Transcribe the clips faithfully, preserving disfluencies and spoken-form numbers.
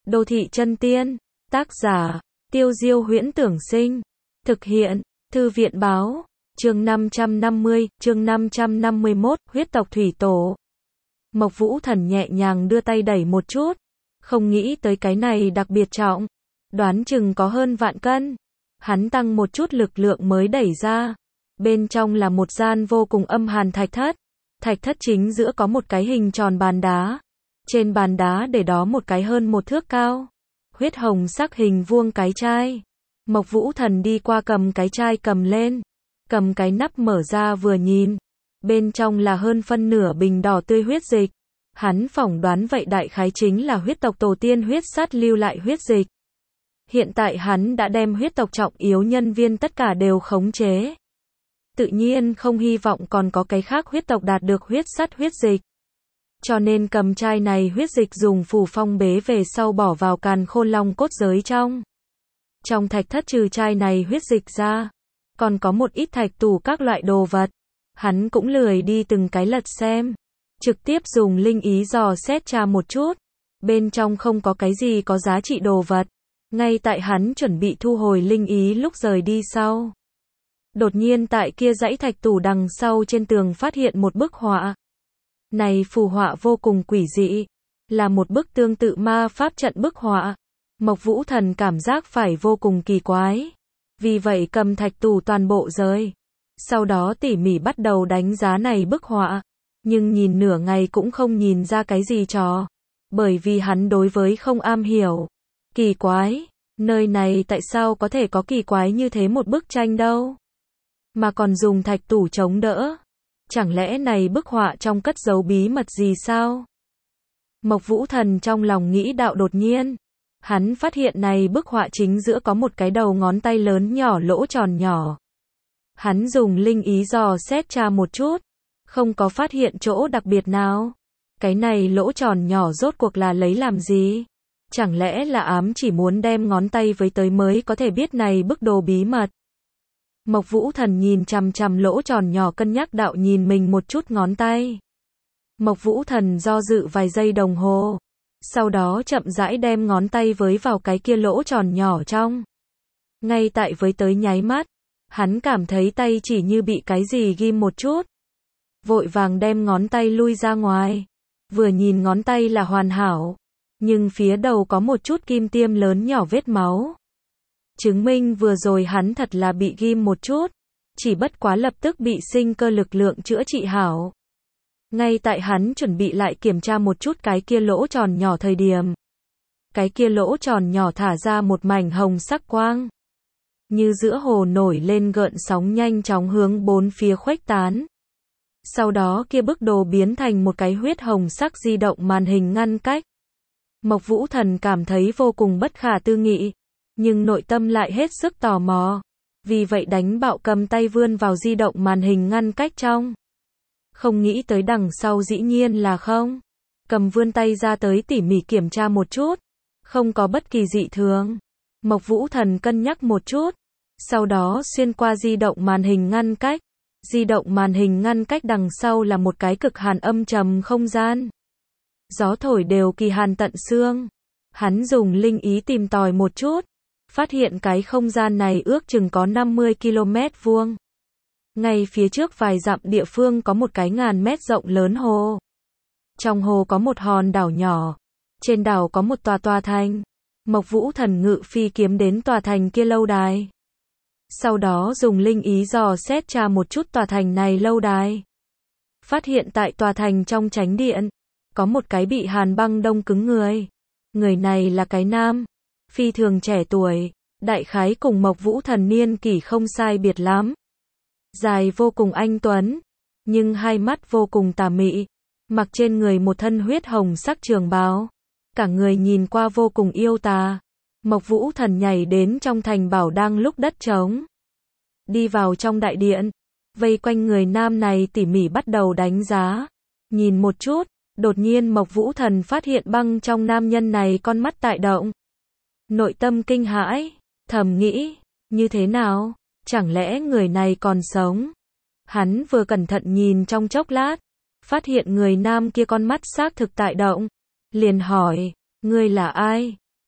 Đô thị chân tiên. Tác giả, Tiêu Diêu Huyễn Tưởng Sinh. Thực hiện, Thư viện Báo. Chương năm trăm năm mươi, chương năm trăm năm mươi mốt, huyết tộc thủy tổ. Mộc Vũ Thần nhẹ nhàng đưa tay đẩy một chút. Không nghĩ tới cái này đặc biệt trọng. Đoán chừng có hơn vạn cân. Hắn tăng một chút lực lượng mới đẩy ra. Bên trong là một gian vô cùng âm hàn thạch thất. Thạch thất chính giữa có một cái hình tròn bàn đá. Trên bàn đá để đó một cái hơn một thước cao, huyết hồng sắc hình vuông cái chai. Mộc Vũ Thần đi qua cầm cái chai cầm lên. Cầm cái nắp mở ra vừa nhìn. Bên trong là hơn phân nửa bình đỏ tươi huyết dịch. Hắn phỏng đoán vậy đại khái chính là huyết tộc tổ tiên huyết sắt lưu lại huyết dịch. Hiện tại hắn đã đem huyết tộc trọng yếu nhân viên tất cả đều khống chế. Tự nhiên không hy vọng còn có cái khác huyết tộc đạt được huyết sắt huyết dịch. Cho nên cầm chai này huyết dịch dùng phù phong bế về sau bỏ vào càn khôn long cốt giới trong. Trong thạch thất trừ chai này huyết dịch ra, còn có một ít thạch tủ các loại đồ vật. Hắn cũng lười đi từng cái lật xem. Trực tiếp dùng linh ý dò xét tra một chút. Bên trong không có cái gì có giá trị đồ vật. Ngay tại hắn chuẩn bị thu hồi linh ý lúc rời đi sau. Đột nhiên tại kia dãy thạch tủ đằng sau trên tường phát hiện một bức họa. Này phù họa vô cùng quỷ dị. Là một bức tương tự ma pháp trận bức họa. Mộc Vũ Thần cảm giác phải vô cùng kỳ quái. Vì vậy cầm thạch tủ toàn bộ rơi. Sau đó tỉ mỉ bắt đầu đánh giá này bức họa. Nhưng nhìn nửa ngày cũng không nhìn ra cái gì trò. Bởi vì hắn đối với không am hiểu. Kỳ quái, nơi này tại sao có thể có kỳ quái như thế một bức tranh đâu? Mà còn dùng thạch tủ chống đỡ. Chẳng lẽ này bức họa trong cất giấu bí mật gì sao? Mộc Vũ Thần trong lòng nghĩ đạo đột nhiên. Hắn phát hiện này bức họa chính giữa có một cái đầu ngón tay lớn nhỏ lỗ tròn nhỏ. Hắn dùng linh ý dò xét tra một chút. Không có phát hiện chỗ đặc biệt nào. Cái này lỗ tròn nhỏ rốt cuộc là lấy làm gì? Chẳng lẽ là ám chỉ muốn đem ngón tay với tới mới có thể biết này bức đồ bí mật? Mộc Vũ Thần nhìn chằm chằm lỗ tròn nhỏ cân nhắc đạo nhìn mình một chút ngón tay. Mộc Vũ Thần do dự vài giây đồng hồ. Sau đó chậm rãi đem ngón tay với vào cái kia lỗ tròn nhỏ trong. Ngay tại với tới nháy mắt, hắn cảm thấy tay chỉ như bị cái gì ghim một chút. Vội vàng đem ngón tay lui ra ngoài. Vừa nhìn ngón tay là hoàn hảo. Nhưng phía đầu có một chút kim tiêm lớn nhỏ vết máu. Chứng minh vừa rồi hắn thật là bị ghim một chút. Chỉ bất quá lập tức bị sinh cơ lực lượng chữa trị hảo. Ngay tại hắn chuẩn bị lại kiểm tra một chút cái kia lỗ tròn nhỏ thời điểm. Cái kia lỗ tròn nhỏ thả ra một mảnh hồng sắc quang. Như giữa hồ nổi lên gợn sóng nhanh chóng hướng bốn phía khuếch tán. Sau đó kia bức đồ biến thành một cái huyết hồng sắc di động màn hình ngăn cách. Mộc Vũ Thần cảm thấy vô cùng bất khả tư nghị. Nhưng nội tâm lại hết sức tò mò. Vì vậy đánh bạo cầm tay vươn vào di động màn hình ngăn cách trong. Không nghĩ tới đằng sau dĩ nhiên là không. Cầm vươn tay ra tới tỉ mỉ kiểm tra một chút. Không có bất kỳ dị thường. Mộc Vũ Thần cân nhắc một chút. Sau đó xuyên qua di động màn hình ngăn cách. Di động màn hình ngăn cách đằng sau là một cái cực hàn âm trầm không gian. Gió thổi đều kỳ hàn tận xương. Hắn dùng linh ý tìm tòi một chút. Phát hiện cái không gian này ước chừng có năm mươi ki lô mét vuông. Ngay phía trước vài dặm địa phương có một cái ngàn mét rộng lớn hồ. Trong hồ có một hòn đảo nhỏ. Trên đảo có một tòa tòa thành. Mộc Vũ Thần ngự phi kiếm đến tòa thành kia lâu đài. Sau đó dùng linh ý dò xét tra một chút tòa thành này lâu đài. Phát hiện tại tòa thành trong chánh điện. Có một cái bị hàn băng đông cứng người. Người này là cái nam. Phi thường trẻ tuổi. Đại khái cùng Mộc Vũ Thần niên kỷ không sai biệt lắm. Dài vô cùng anh tuấn. Nhưng hai mắt vô cùng tà mị. Mặc trên người một thân huyết hồng sắc trường bào. Cả người nhìn qua vô cùng yêu tà. Mộc Vũ Thần nhảy đến trong thành bảo đang lúc đất trống. Đi vào trong đại điện. Vây quanh người nam này tỉ mỉ bắt đầu đánh giá. Nhìn một chút. Đột nhiên Mộc Vũ Thần phát hiện băng trong nam nhân này con mắt tại động. Nội tâm kinh hãi. Thầm nghĩ. Như thế nào? Chẳng lẽ người này còn sống? Hắn vừa cẩn thận nhìn trong chốc lát. Phát hiện người nam kia con mắt xác thực tại động. Liền hỏi. Ngươi là ai?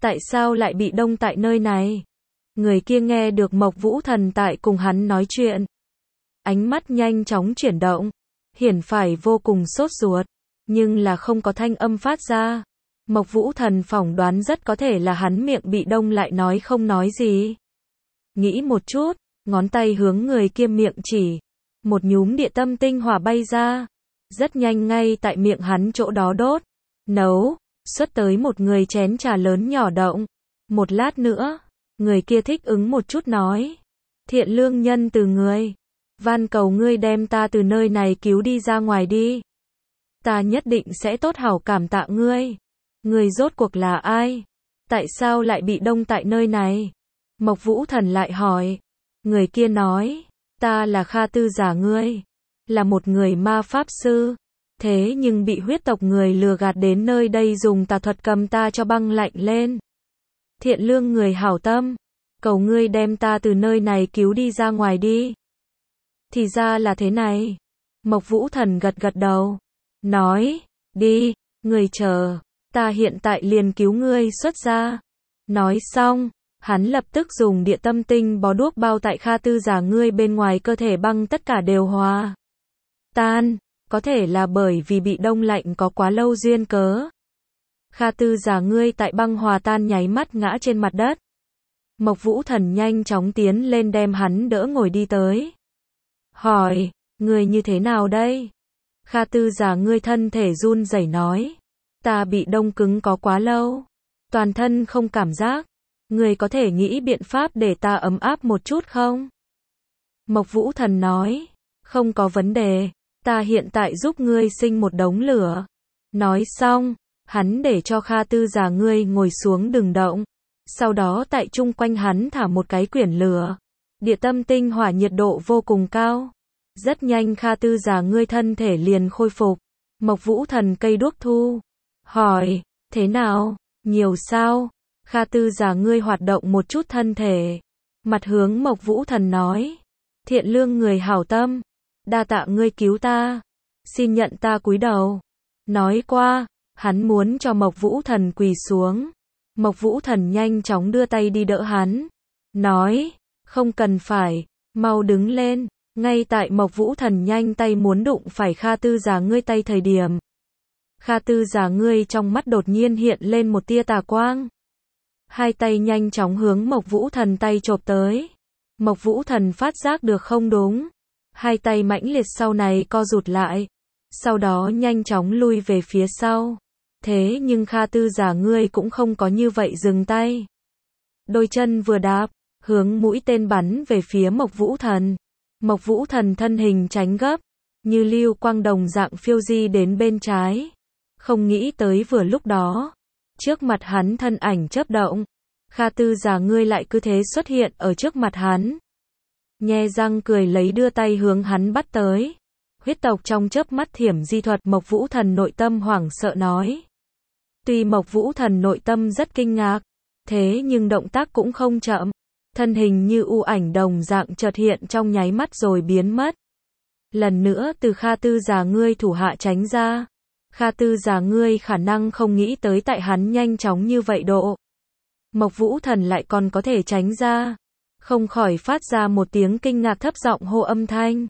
Tại sao lại bị đông tại nơi này? Người kia nghe được Mộc Vũ Thần tại cùng hắn nói chuyện. Ánh mắt nhanh chóng chuyển động. Hiển phải vô cùng sốt ruột. Nhưng là không có thanh âm phát ra. Mộc Vũ Thần phỏng đoán rất có thể là hắn miệng bị đông lại nói không nói gì. Nghĩ một chút, ngón tay hướng người kia miệng chỉ. Một nhúm địa tâm tinh hỏa bay ra. Rất nhanh ngay tại miệng hắn chỗ đó đốt. Nấu. Xuất tới một người chén trà lớn nhỏ động. Một lát nữa, người kia thích ứng một chút nói. Thiện lương nhân từ người. Van cầu ngươi đem ta từ nơi này cứu đi ra ngoài đi. Ta nhất định sẽ tốt hảo cảm tạ ngươi. Ngươi rốt cuộc là ai? Tại sao lại bị đông tại nơi này? Mộc Vũ Thần lại hỏi. Người kia nói. Ta là Kha Tư Giả ngươi. Là một người ma pháp sư. Thế nhưng bị huyết tộc người lừa gạt đến nơi đây dùng tà thuật cầm ta cho băng lạnh lên. Thiện lương người hảo tâm. Cầu ngươi đem ta từ nơi này cứu đi ra ngoài đi. Thì ra là thế này. Mộc Vũ Thần gật gật đầu. Nói. Đi. Người chờ. Ta hiện tại liền cứu ngươi xuất ra. Nói xong. Hắn lập tức dùng địa tâm tinh bó đuốc bao tại Kha Tư Giả ngươi bên ngoài cơ thể băng tất cả đều hòa tan. Có thể là bởi vì bị đông lạnh có quá lâu duyên cớ. Kha Tư Giả ngươi tại băng hòa tan nháy mắt ngã trên mặt đất. Mộc Vũ Thần nhanh chóng tiến lên đem hắn đỡ ngồi đi tới. Hỏi, ngươi như thế nào đây? Kha Tư Giả ngươi thân thể run rẩy nói. Ta bị đông cứng có quá lâu. Toàn thân không cảm giác. Ngươi có thể nghĩ biện pháp để ta ấm áp một chút không? Mộc Vũ Thần nói. Không có vấn đề. Ta hiện tại giúp ngươi sinh một đống lửa. Nói xong, hắn để cho Kha Tư Giả ngươi ngồi xuống đừng động. Sau đó tại chung quanh hắn thả một cái quyển lửa. Địa tâm tinh hỏa nhiệt độ vô cùng cao. Rất nhanh Kha Tư Giả ngươi thân thể liền khôi phục. Mộc Vũ Thần cây đuốc thu. Hỏi, thế nào? Nhiều sao? Kha Tư Giả ngươi hoạt động một chút thân thể. Mặt hướng Mộc Vũ Thần nói. Thiện lương người hảo tâm. Đa tạ ngươi cứu ta. Xin nhận ta cúi đầu. Nói qua, hắn muốn cho Mộc Vũ Thần quỳ xuống. Mộc Vũ Thần nhanh chóng đưa tay đi đỡ hắn. Nói, không cần phải, mau đứng lên. Ngay tại Mộc Vũ Thần nhanh tay muốn đụng phải Kha Tư Giả ngươi tay thời điểm. Kha Tư Giả ngươi trong mắt đột nhiên hiện lên một tia tà quang. Hai tay nhanh chóng hướng Mộc Vũ Thần tay chộp tới. Mộc Vũ Thần phát giác được không đúng. Hai tay mãnh liệt sau này co rụt lại. Sau đó nhanh chóng lui về phía sau. Thế nhưng Kha Tư Giả ngươi cũng không có như vậy dừng tay. Đôi chân vừa đạp, hướng mũi tên bắn về phía Mộc Vũ Thần. Mộc Vũ Thần thân hình tránh gấp, như lưu quang đồng dạng phiêu di đến bên trái. Không nghĩ tới vừa lúc đó, trước mặt hắn thân ảnh chớp động. Kha Tư Giả ngươi lại cứ thế xuất hiện ở trước mặt hắn. Nhe răng cười lấy đưa tay hướng hắn bắt tới. Huyết tộc trong chớp mắt thiểm di thuật. Mộc Vũ Thần nội tâm hoảng sợ nói. Tuy Mộc Vũ Thần nội tâm rất kinh ngạc, thế nhưng động tác cũng không chậm. Thân hình như u ảnh đồng dạng chợt hiện trong nháy mắt rồi biến mất. Lần nữa từ Kha Tư Giả ngươi thủ hạ tránh ra. Kha Tư Giả ngươi khả năng không nghĩ tới tại hắn nhanh chóng như vậy độ. Mộc Vũ Thần lại còn có thể tránh ra. Không khỏi phát ra một tiếng kinh ngạc thấp giọng hô âm thanh.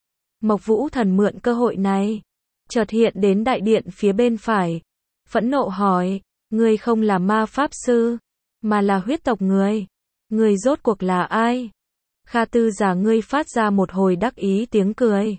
Mộc Vũ Thần mượn cơ hội này, chợt hiện đến đại điện phía bên phải. Phẫn nộ hỏi, ngươi không là ma pháp sư, mà là huyết tộc người. Ngươi rốt cuộc là ai? Kha Tư Giả ngươi phát ra một hồi đắc ý tiếng cười.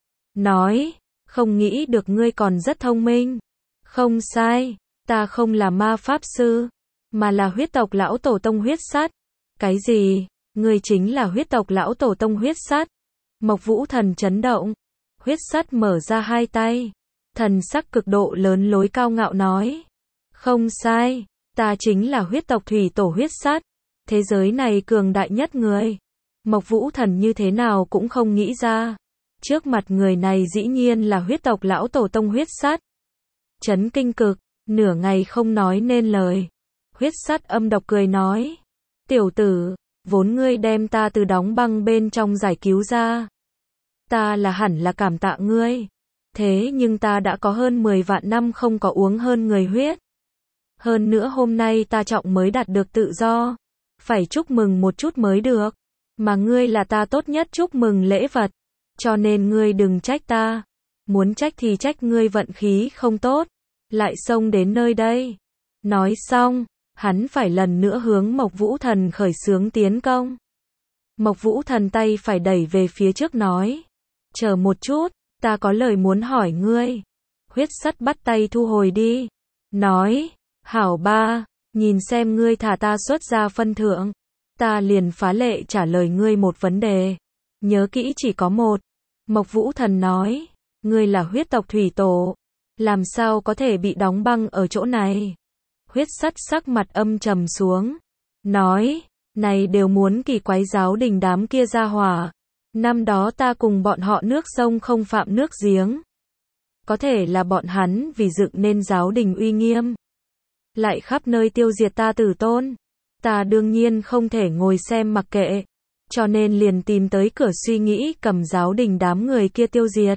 Nói, không nghĩ được ngươi còn rất thông minh. Không sai, ta không là ma pháp sư, mà là huyết tộc lão tổ tông huyết sắt. Cái gì? Ngươi chính là huyết tộc lão tổ tông huyết sắt? Mộc Vũ Thần chấn động. Huyết sắt mở ra hai tay. Thần sắc cực độ lớn lối cao ngạo nói. Không sai, ta chính là huyết tộc thủy tổ huyết sắt. Thế giới này cường đại nhất người. Mộc Vũ Thần như thế nào cũng không nghĩ ra. Trước mặt người này dĩ nhiên là huyết tộc lão tổ tông huyết sắt. Chấn kinh cực, nửa ngày không nói nên lời. Huyết sắt âm độc cười nói. Tiểu tử, vốn ngươi đem ta từ đóng băng bên trong giải cứu ra. Ta là hẳn là cảm tạ ngươi. Thế nhưng ta đã có hơn mười vạn năm không có uống hơn người huyết. Hơn nữa hôm nay ta trọng mới đạt được tự do. Phải chúc mừng một chút mới được. Mà ngươi là ta tốt nhất chúc mừng lễ vật. Cho nên ngươi đừng trách ta. Muốn trách thì trách ngươi vận khí không tốt. Lại xông đến nơi đây. Nói xong, hắn phải lần nữa hướng Mộc Vũ Thần khởi xướng tiến công. Mộc Vũ Thần tay phải đẩy về phía trước nói. Chờ một chút, ta có lời muốn hỏi ngươi. Huyết sắt bắt tay thu hồi đi. Nói, hảo ba, nhìn xem ngươi thả ta xuất ra phân thượng. Ta liền phá lệ trả lời ngươi một vấn đề. Nhớ kỹ chỉ có một. Mộc Vũ Thần nói, ngươi là huyết tộc thủy tổ. Làm sao có thể bị đóng băng ở chỗ này? Huyết sắt sắc mặt âm trầm xuống. Nói, này đều muốn kỳ quái giáo đình đám kia ra hỏa. Năm đó ta cùng bọn họ nước sông không phạm nước giếng. Có thể là bọn hắn vì dựng nên giáo đình uy nghiêm. Lại khắp nơi tiêu diệt ta tử tôn. Ta đương nhiên không thể ngồi xem mặc kệ. Cho nên liền tìm tới cửa suy nghĩ cầm giáo đình đám người kia tiêu diệt.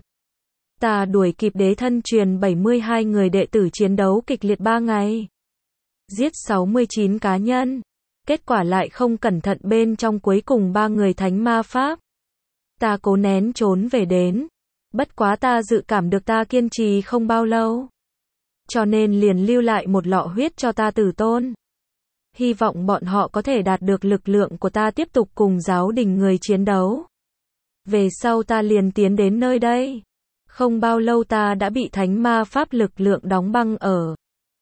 Ta đuổi kịp đế thân truyền bảy mươi hai người đệ tử chiến đấu kịch liệt ba ngày. Giết sáu mươi chín cá nhân. Kết quả lại không cẩn thận bên trong cuối cùng ba người thánh ma pháp. Ta cố nén trốn về đến. Bất quá ta dự cảm được ta kiên trì không bao lâu. Cho nên liền lưu lại một lọ huyết cho ta tử tôn. Hy vọng bọn họ có thể đạt được lực lượng của ta tiếp tục cùng giáo đình người chiến đấu. Về sau ta liền tiến đến nơi đây. Không bao lâu ta đã bị thánh ma pháp lực lượng đóng băng ở.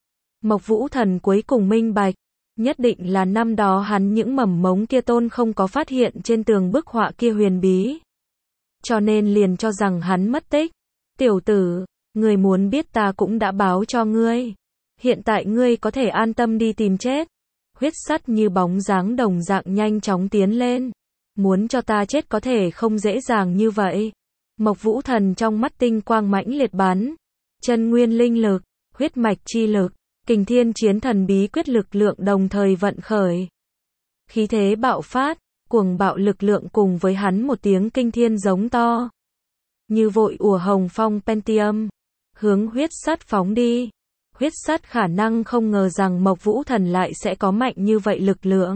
Mộc Vũ Thần cuối cùng minh bạch. Nhất định là năm đó hắn những mầm mống kia tôn không có phát hiện trên tường bức họa kia huyền bí. Cho nên liền cho rằng hắn mất tích. Tiểu tử, ngươi muốn biết ta cũng đã báo cho ngươi. Hiện tại ngươi có thể an tâm đi tìm chết. Huyết sắt như bóng dáng đồng dạng nhanh chóng tiến lên. Muốn cho ta chết có thể không dễ dàng như vậy. Mộc Vũ Thần trong mắt tinh quang mãnh liệt bắn. Chân nguyên linh lực, huyết mạch chi lực, kình thiên chiến thần bí quyết lực lượng đồng thời vận khởi. Khí thế bạo phát, cuồng bạo lực lượng cùng với hắn một tiếng kinh thiên giống to. Như vội ùa hồng phong Pentium. Hướng huyết sắt phóng đi. Huyết sắt khả năng không ngờ rằng Mộc Vũ Thần lại sẽ có mạnh như vậy lực lượng.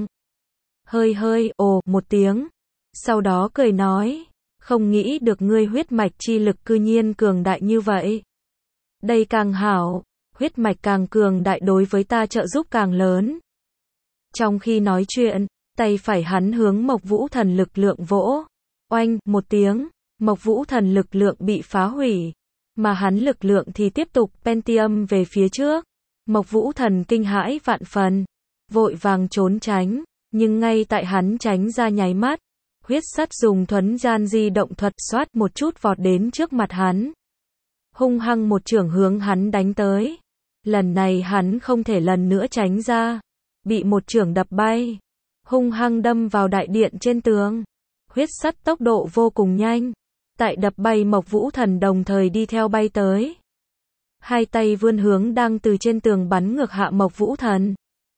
Hơi hơi, ồ, một tiếng. Sau đó cười nói. Không nghĩ được ngươi huyết mạch chi lực cư nhiên cường đại như vậy. Đây càng hảo. Huyết mạch càng cường đại đối với ta trợ giúp càng lớn. Trong khi nói chuyện, tay phải hắn hướng Mộc Vũ Thần lực lượng vỗ. Oanh, một tiếng. Mộc Vũ Thần lực lượng bị phá hủy. Mà hắn lực lượng thì tiếp tục Pentium về phía trước. Mộc Vũ Thần kinh hãi vạn phần. Vội vàng trốn tránh. Nhưng ngay tại hắn tránh ra nháy mắt. Huyết sắt dùng thuấn gian di động thuật xoát một chút vọt đến trước mặt hắn. Hung hăng một chưởng hướng hắn đánh tới. Lần này hắn không thể lần nữa tránh ra. Bị một chưởng đập bay. Hung hăng đâm vào đại điện trên tường. Huyết sắt tốc độ vô cùng nhanh. Tại đập bay Mộc Vũ Thần đồng thời đi theo bay tới. Hai tay vươn hướng đang từ trên tường bắn ngược hạ Mộc Vũ Thần.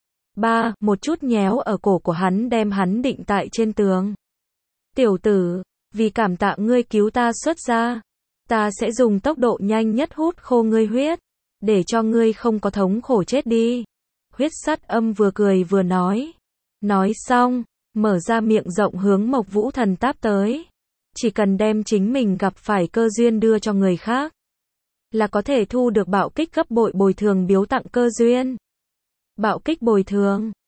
Ba, một chút nhéo ở cổ của hắn đem hắn định tại trên tường. Tiểu tử, vì cảm tạ ngươi cứu ta xuất ra. Ta sẽ dùng tốc độ nhanh nhất hút khô ngươi huyết. Để cho ngươi không có thống khổ chết đi. Huyết sắt âm vừa cười vừa nói. Nói xong, mở ra miệng rộng hướng Mộc Vũ Thần táp tới. Chỉ cần đem chính mình gặp phải cơ duyên đưa cho người khác. Là có thể thu được bạo kích gấp bội bồi thường biếu tặng cơ duyên. Bạo kích bồi thường.